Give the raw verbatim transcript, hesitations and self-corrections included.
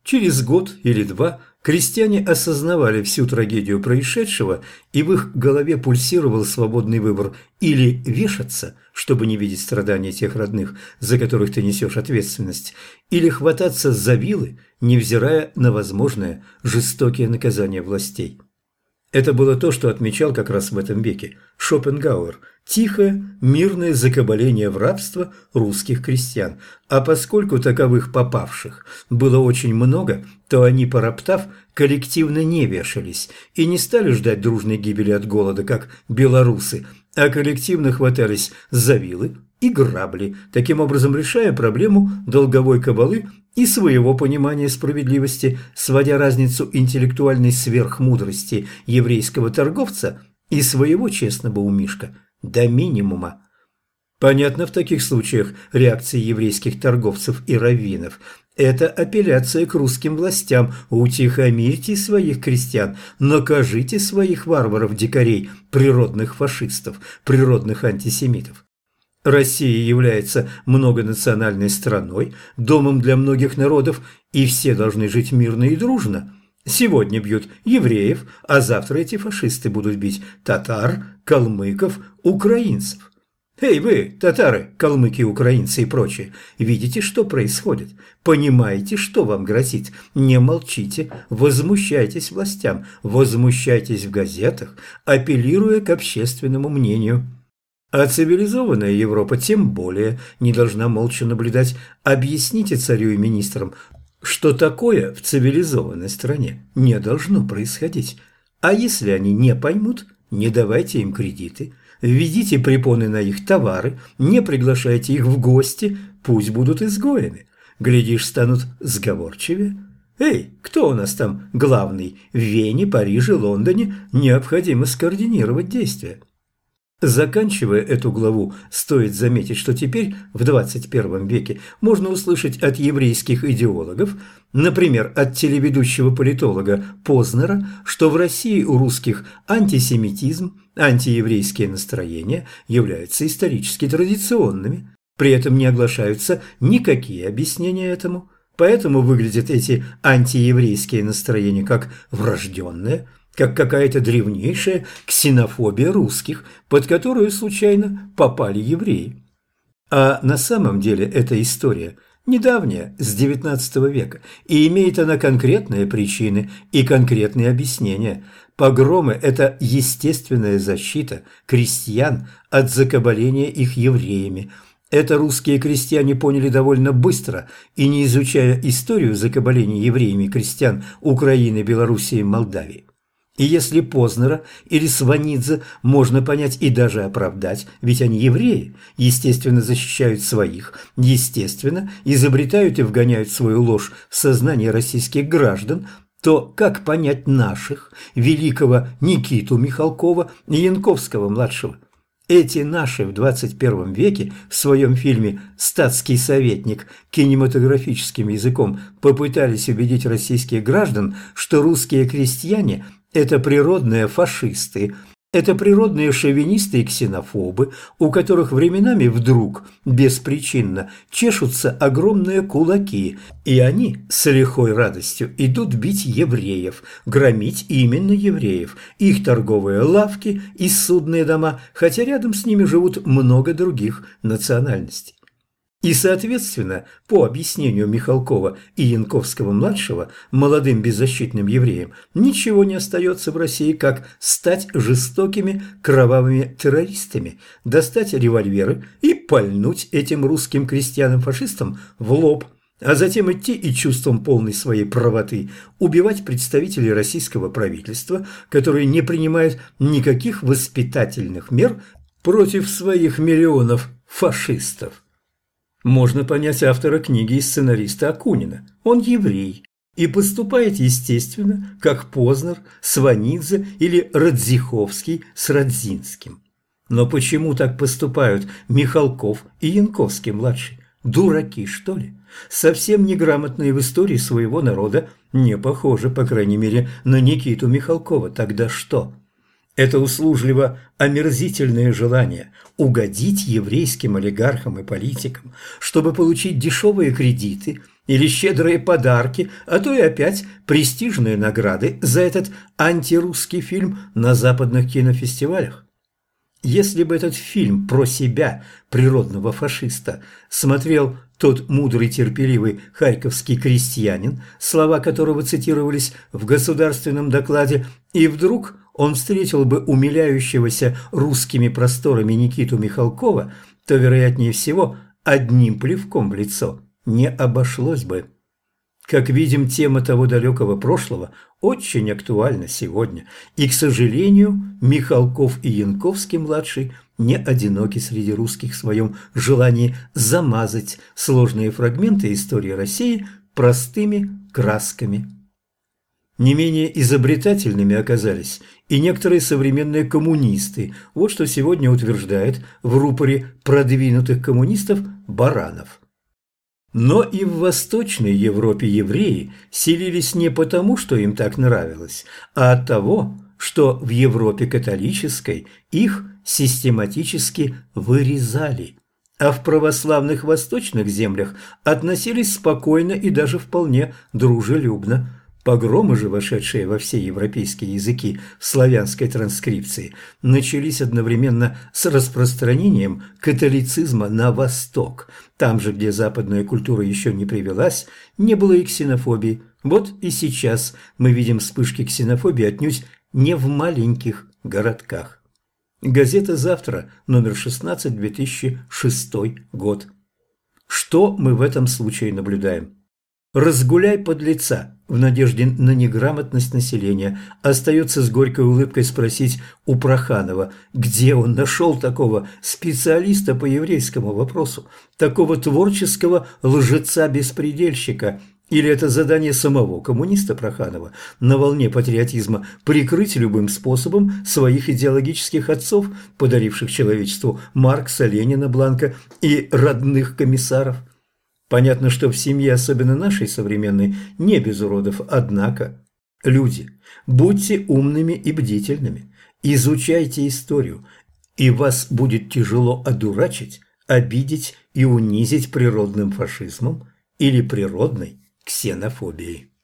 Через год или два крестьяне осознавали всю трагедию происшедшего, и в их голове пульсировал свободный выбор: или вешаться, чтобы не видеть страдания тех родных, за которых ты несешь ответственность, или хвататься за вилы, невзирая на возможное жестокие наказания властей. Это было то, что отмечал как раз в этом веке Шопенгауэр – тихое, мирное закабаление в рабство русских крестьян. А поскольку таковых попавших было очень много, то они, пороптав, коллективно не вешались и не стали ждать дружной гибели от голода, как белорусы, а коллективно хватались за вилы и грабли, таким образом решая проблему долговой кабалы и своего понимания справедливости, сводя разницу интеллектуальной сверхмудрости еврейского торговца и своего честного умишка до минимума. Понятно в таких случаях реакции еврейских торговцев и раввинов. Это апелляция к русским властям: утихомирьте своих крестьян, накажите своих варваров-дикарей, природных фашистов, природных антисемитов. Россия является многонациональной страной, домом для многих народов, и все должны жить мирно и дружно. Сегодня бьют евреев, а завтра эти фашисты будут бить татар, калмыков, украинцев. Эй вы, татары, калмыки, украинцы и прочие, видите, что происходит? Понимаете, что вам грозит? Не молчите, возмущайтесь властям, возмущайтесь в газетах, апеллируя к общественному мнению. А цивилизованная Европа тем более не должна молча наблюдать. Объясните царю и министрам, что такое в цивилизованной стране не должно происходить. А если они не поймут, не давайте им кредиты, введите препоны на их товары, не приглашайте их в гости, пусть будут изгоями. Глядишь, станут сговорчивее. Эй, кто у нас там главный? В Вене, Париже, Лондоне необходимо скоординировать действия. Заканчивая эту главу, стоит заметить, что теперь, в двадцать первом веке, можно услышать от еврейских идеологов, например, от телеведущего политолога Познера, что в России у русских антисемитизм, антиеврейские настроения являются исторически традиционными. При этом не оглашаются никакие объяснения этому. Поэтому выглядят эти антиеврейские настроения как врожденные, как какая-то древнейшая ксенофобия русских, под которую случайно попали евреи. А на самом деле эта история недавняя, с девятнадцатого века, и имеет она конкретные причины и конкретные объяснения. Погромы – это естественная защита крестьян от закабаления их евреями. Это русские крестьяне поняли довольно быстро, и не изучая историю закабаления евреями крестьян Украины, Белоруссии и Молдавии. И если Познера или Сванидзе можно понять и даже оправдать, ведь они евреи, естественно, защищают своих, естественно, изобретают и вгоняют свою ложь в сознание российских граждан, то как понять наших, великого Никиту Михалкова и Янковского-младшего? Эти наши в двадцать первом веке в своем фильме «Статский советник» кинематографическим языком попытались убедить российских граждан, что русские крестьяне – это природные фашисты, это природные шовинисты и ксенофобы, у которых временами вдруг, беспричинно, чешутся огромные кулаки, и они с лихой радостью идут бить евреев, громить именно евреев, их торговые лавки и судные дома, хотя рядом с ними живут много других национальностей. И, соответственно, по объяснению Михалкова и Янковского-младшего, молодым беззащитным евреям ничего не остается в России, как стать жестокими кровавыми террористами, достать револьверы и пальнуть этим русским крестьянам-фашистам в лоб, а затем идти и чувством полной своей правоты убивать представителей российского правительства, которые не принимают никаких воспитательных мер против своих миллионов фашистов. Можно понять автора книги и сценариста Акунина. Он еврей и поступает естественно, как Познер, Сванидзе или Радзиховский с Радзинским. Но почему так поступают Михалков и Янковский-младший? Дураки, что ли? Совсем неграмотные в истории своего народа, не похожи, по крайней мере, на Никиту Михалкова. Тогда что? Это услужливо омерзительное желание угодить еврейским олигархам и политикам, чтобы получить дешевые кредиты, или щедрые подарки, а то и опять престижные награды за этот антирусский фильм на западных кинофестивалях. Если бы этот фильм про себя, природного фашиста, смотрел тот мудрый терпеливый харьковский крестьянин, слова которого цитировались в государственном докладе, и вдруг он встретил бы умиляющегося русскими просторами Никиту Михалкова, то, вероятнее всего, одним плевком в лицо не обошлось бы. Как видим, тема того далекого прошлого очень актуальна сегодня, и, к сожалению, Михалков и Янковский-младший не одиноки среди русских в своем желании замазать сложные фрагменты истории России простыми красками. Не менее изобретательными оказались и некоторые современные коммунисты. Вот что сегодня утверждает в рупоре продвинутых коммунистов Баранов. Но и в Восточной Европе евреи селились не потому, что им так нравилось, а от того, что в Европе католической их систематически вырезали, а в православных восточных землях относились спокойно и даже вполне дружелюбно. Погромы же, вошедшие во все европейские языки в славянской транскрипции, начались одновременно с распространением католицизма на восток. Там же, где западная культура еще не привелась, не было и ксенофобии. Вот и сейчас мы видим вспышки ксенофобии отнюдь не в маленьких городках. Газета «Завтра», номер шестнадцать, две тысячи шестой год. Что мы в этом случае наблюдаем? Разгуляй подлеца в надежде на неграмотность населения. Остается с горькой улыбкой спросить у Проханова, где он нашел такого специалиста по еврейскому вопросу, такого творческого лжеца-беспредельщика. Или это задание самого коммуниста Проханова на волне патриотизма прикрыть любым способом своих идеологических отцов, подаривших человечеству Маркса, Ленина, Бланка и родных комиссаров? Понятно, что в семье, особенно нашей современной, не без уродов, однако, люди, будьте умными и бдительными, изучайте историю, и вас будет тяжело одурачить, обидеть и унизить природным фашизмом или природной ксенофобией.